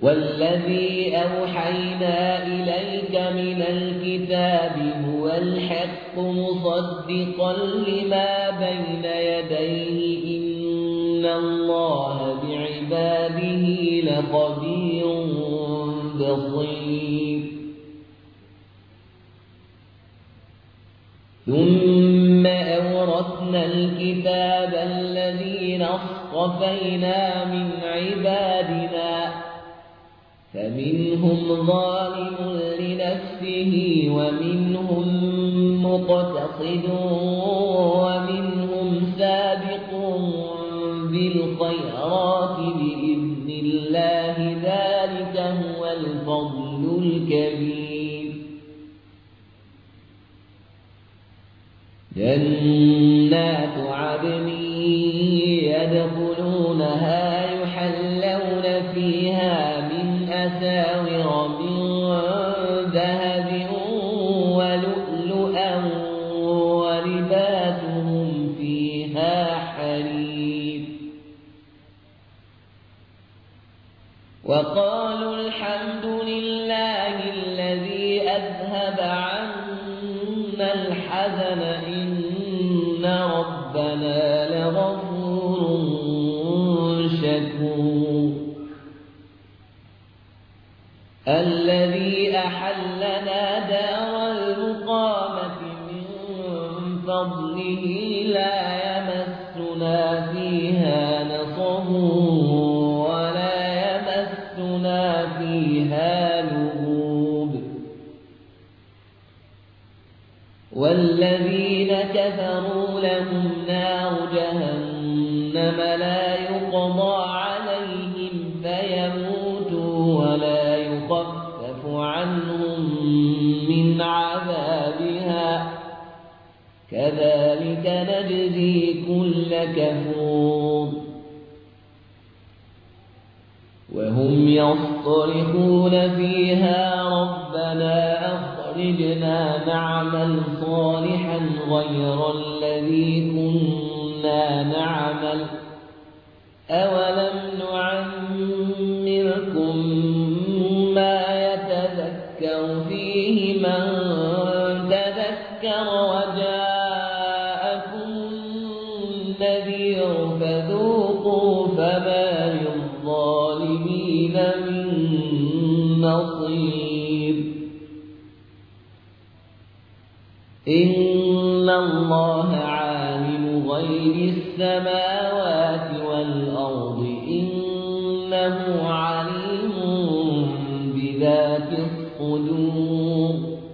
والذي أوحينا إليك من الكتاب هو الحق مصدقا لما بين يديه إن الله بعباده لخبير بصير ثم أورثنا الكتاب الذين اصطفينا من عبادنا فمنهم ظالم لنفسه ومنهم مقتصد ومنهم سابق بالخيرات بإذن الله ذلك هو الفضل الكبير جنات عدن يدخلونها يحلون فيها من أساور من ذهب ولؤلؤا ولباسهم فيها حرير وقالوا الحمد لله الذي أذهب عنا الحزن إن ربنا لغفور شكور الذي أحلنا دار المقامة من فضله لا يمسنا فيها نصب ولا يمسنا فيها لغوب والذين كفروا لهم نار جهنم لا يقضى عليهم فيموتوا ولا يخفف عنهم من عذابها كذلك نجزي كل كفور وهم يصطرخون فيها ربنا أخرجنا نعمل صالحا غير الذي كنا نعمل أولم نعمركم ما يتذكر فيه من تذكر وجاءكم النذير فذوقوا فما للظالمين من نصير إن الله عالم غيب السماوات والأرض إنه عليم بذات الصدور